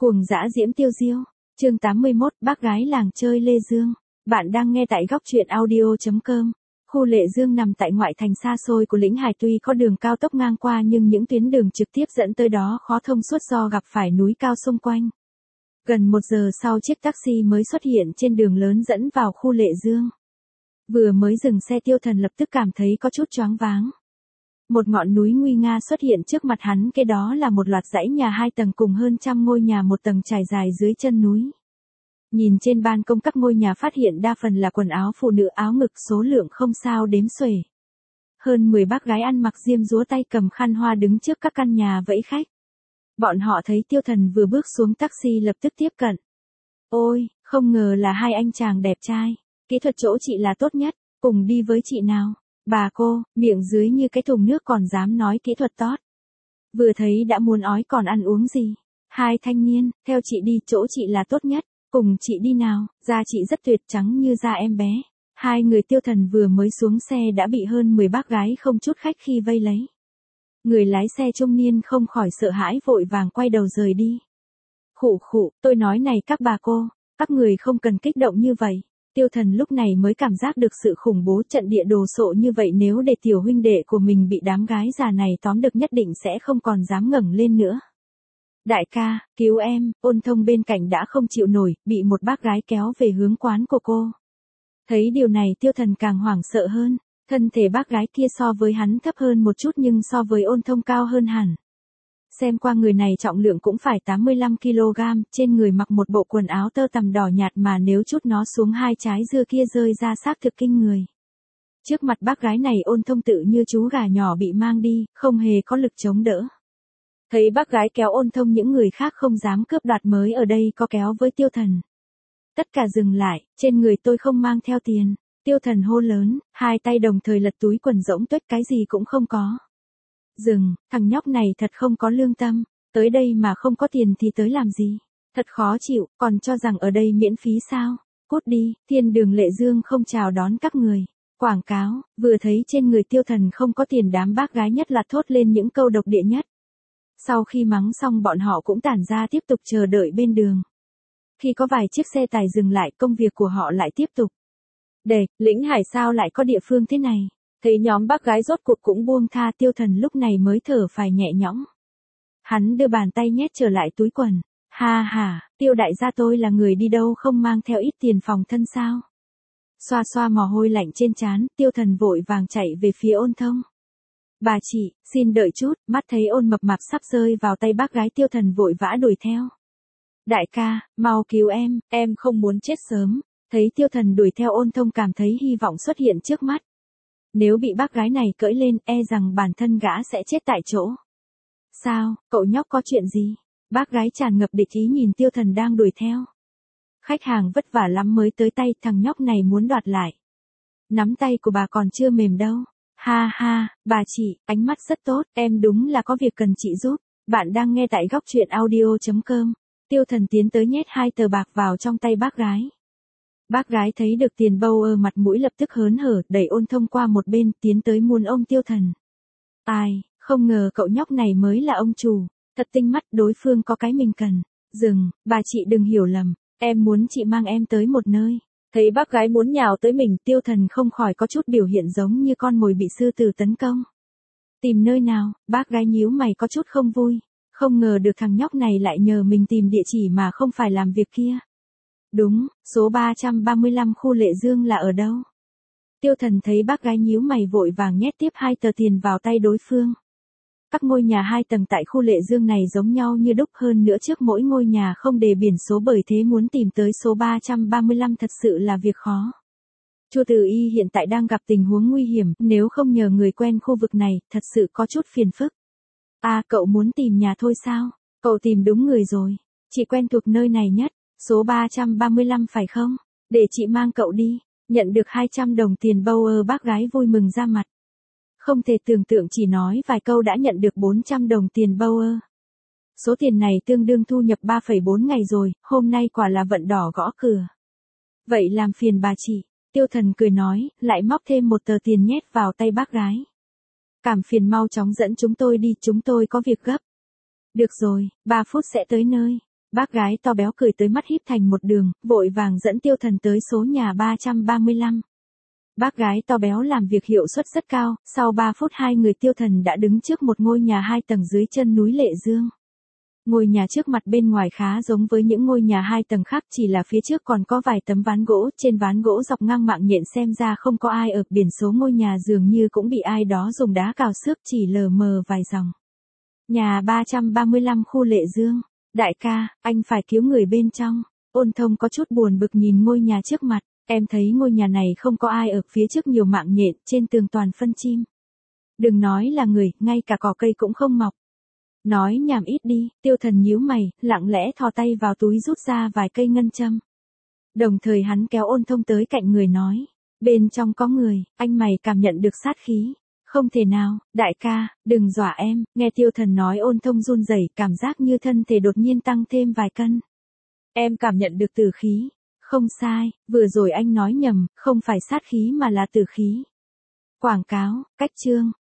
Cuồng dã diễm tiêu diêu. Chương 81, bác gái làng chơi Lê Dương. Bạn đang nghe tại góc truyện audio.com. Khu Lệ Dương nằm tại ngoại thành xa xôi của Lĩnh Hải, tuy có đường cao tốc ngang qua nhưng những tuyến đường trực tiếp dẫn tới đó khó thông suốt do gặp phải núi cao xung quanh. Gần 1 giờ sau, chiếc taxi mới xuất hiện trên đường lớn dẫn vào khu Lệ Dương. Vừa mới dừng xe, Tiêu Thần lập tức cảm thấy có chút choáng váng. Một ngọn núi nguy nga xuất hiện trước mặt hắn, kế đó là một loạt dãy nhà 2 tầng cùng hơn trăm ngôi nhà 1 tầng trải dài dưới chân núi. Nhìn trên ban công các ngôi nhà, phát hiện đa phần là quần áo phụ nữ, áo ngực, số lượng không sao đếm xuể. Hơn 10 bác gái ăn mặc diêm dúa, tay cầm khăn hoa đứng trước các căn nhà vẫy khách. Bọn họ thấy Tiêu Thần vừa bước xuống taxi lập tức tiếp cận. Ôi, không ngờ là hai anh chàng đẹp trai. Kỹ thuật chỗ chị là tốt nhất, cùng đi với chị nào. Bà cô, miệng dưới như cái thùng nước còn dám nói kỹ thuật tốt. Vừa thấy đã muốn ói còn ăn uống gì. Hai thanh niên, theo chị đi, chỗ chị là tốt nhất, cùng chị đi nào, da chị rất tuyệt, trắng như da em bé. Hai người Tiêu Thần vừa mới xuống xe đã bị hơn 10 bác gái không chút khách khi vây lấy. Người lái xe trung niên không khỏi sợ hãi, vội vàng quay đầu rời đi. Khụ khụ, tôi nói này các bà cô, các người không cần kích động như vậy. Tiêu Thần lúc này mới cảm giác được sự khủng bố, trận địa đồ sộ như vậy nếu để tiểu huynh đệ của mình bị đám gái già này tóm được nhất định sẽ không còn dám ngẩng lên nữa. Đại ca, cứu em. Ôn Thông bên cạnh đã không chịu nổi, bị một bác gái kéo về hướng quán của cô. Thấy điều này, Tiêu Thần càng hoảng sợ hơn. Thân thể bác gái kia so với hắn thấp hơn một chút nhưng so với Ôn Thông cao hơn hẳn. Xem qua người này trọng lượng cũng phải 85 kg, trên người mặc một bộ quần áo tơ tằm đỏ nhạt mà nếu chút nó xuống, hai trái dưa kia rơi ra xác thực kinh người. Trước mặt bác gái này, Ôn Thông tự như chú gà nhỏ bị mang đi, không hề có lực chống đỡ. Thấy bác gái kéo Ôn Thông, những người khác không dám cướp đoạt, mới ở đây có kéo với Tiêu Thần. Tất cả dừng lại, trên người tôi không mang theo tiền. Tiêu Thần hô lớn, hai tay đồng thời lật túi quần rỗng tuếch, cái gì cũng không có. Dừng, thằng nhóc này thật không có lương tâm, tới đây mà không có tiền thì tới làm gì? Thật khó chịu, còn cho rằng ở đây miễn phí sao? Cút đi, thiên đường Lệ Dương không chào đón các người. Quảng cáo, vừa thấy trên người Tiêu Thần không có tiền, đám bác gái nhất là thốt lên những câu độc địa nhất. Sau khi mắng xong, bọn họ cũng tản ra tiếp tục chờ đợi bên đường. Khi có vài chiếc xe tải dừng lại, công việc của họ lại tiếp tục. Lĩnh Hải sao lại có địa phương thế này? Thấy nhóm bác gái rốt cuộc cũng buông tha, Tiêu Thần lúc này mới thở phào nhẹ nhõm. Hắn đưa bàn tay nhét trở lại túi quần. Ha ha, Tiêu đại gia, tôi là người đi đâu không mang theo ít tiền phòng thân sao? Xoa xoa mồ hôi lạnh trên trán, Tiêu Thần vội vàng chạy về phía Ôn Thông. Bà chị, xin đợi chút. Mắt thấy Ôn Mập Mạp sắp rơi vào tay bác gái, Tiêu Thần vội vã đuổi theo. Đại ca, mau cứu em không muốn chết sớm. Thấy Tiêu Thần đuổi theo, Ôn Thông cảm thấy hy vọng xuất hiện trước mắt. Nếu bị bác gái này cưỡi lên, e rằng bản thân gã sẽ chết tại chỗ. Sao, cậu nhóc có chuyện gì? Bác gái tràn ngập địch ý nhìn Tiêu Thần đang đuổi theo. Khách hàng vất vả lắm mới tới tay, thằng nhóc này muốn đoạt lại. Nắm tay của bà còn chưa mềm đâu. Ha ha, bà chị, ánh mắt rất tốt, em đúng là có việc cần chị giúp. Bạn đang nghe tại góc truyện audio.com. Tiêu Thần tiến tới nhét 2 tờ bạc vào trong tay bác gái. Bác gái thấy được tiền bâu mặt mũi lập tức hớn hở, đẩy Ôn Thông qua một bên, tiến tới muốn ôm Tiêu Thần. Ai, không ngờ cậu nhóc này mới là ông chủ, thật tinh mắt, đối phương có cái mình cần. Dừng, bà chị đừng hiểu lầm, em muốn chị mang em tới một nơi. Thấy bác gái muốn nhào tới mình, Tiêu Thần không khỏi có chút biểu hiện giống như con mồi bị sư tử tấn công. Tìm nơi nào? Bác gái nhíu mày có chút không vui, không ngờ được thằng nhóc này lại nhờ mình tìm địa chỉ mà không phải làm việc kia. Đúng, số 335 khu Lệ Dương là ở đâu? Tiêu Thần thấy bác gái nhíu mày vội vàng nhét tiếp 2 tờ tiền vào tay đối phương. Các ngôi nhà 2 tầng tại khu Lệ Dương này giống nhau như đúc, hơn nữa trước mỗi ngôi nhà không đề biển số, bởi thế muốn tìm tới số 335 thật sự là việc khó. Chu Từ Y hiện tại đang gặp tình huống nguy hiểm, nếu không nhờ người quen khu vực này, thật sự có chút phiền phức. À, cậu muốn tìm nhà thôi sao? Cậu tìm đúng người rồi. Chị quen thuộc nơi này nhất. Số 335 phải không? Để chị mang cậu đi. Nhận được 200 đồng tiền bâu, bác gái vui mừng ra mặt. Không thể tưởng tượng, chỉ nói vài câu đã nhận được 400 đồng tiền bâu. Số tiền này tương đương thu nhập 3,4 ngày rồi, hôm nay quả là vận đỏ gõ cửa. Vậy làm phiền bà chị. Tiêu Thần cười nói, lại móc thêm 1 tờ tiền nhét vào tay bác gái. Cảm phiền mau chóng dẫn chúng tôi đi, chúng tôi có việc gấp. Được rồi, 3 phút sẽ tới nơi. Bác gái to béo cười tới mắt híp thành một đường, vội vàng dẫn Tiêu Thần tới số nhà 335. Bác gái to béo làm việc hiệu suất rất cao, sau 3 phút hai người Tiêu Thần đã đứng trước một ngôi nhà 2 tầng dưới chân núi Lệ Dương. Ngôi nhà trước mặt bên ngoài khá giống với những ngôi nhà 2 tầng khác, chỉ là phía trước còn có vài tấm ván gỗ, trên ván gỗ dọc ngang mạng nhện xem ra không có ai ở, biển số ngôi nhà dường như cũng bị ai đó dùng đá cào xước, chỉ lờ mờ vài dòng. Nhà 335 khu Lệ Dương. Đại ca, anh phải cứu người bên trong. Ôn Thông có chút buồn bực nhìn ngôi nhà trước mặt. Em thấy ngôi nhà này không có ai ở, phía trước nhiều mạng nhện, trên tường toàn phân chim. Đừng nói là người, ngay cả cỏ cây cũng không mọc. Nói nhảm ít đi, Tiêu Thần nhíu mày, lặng lẽ thò tay vào túi rút ra vài cây ngân châm. Đồng thời hắn kéo Ôn Thông tới cạnh người nói. Bên trong có người, anh mày cảm nhận được sát khí. Không thể nào, đại ca, đừng dọa em, nghe Tiêu Thần nói Ôn Thông run rẩy, cảm giác như thân thể đột nhiên tăng thêm vài cân. Em cảm nhận được tử khí. Không sai, vừa rồi anh nói nhầm, không phải sát khí mà là tử khí. Quảng cáo, cách chương.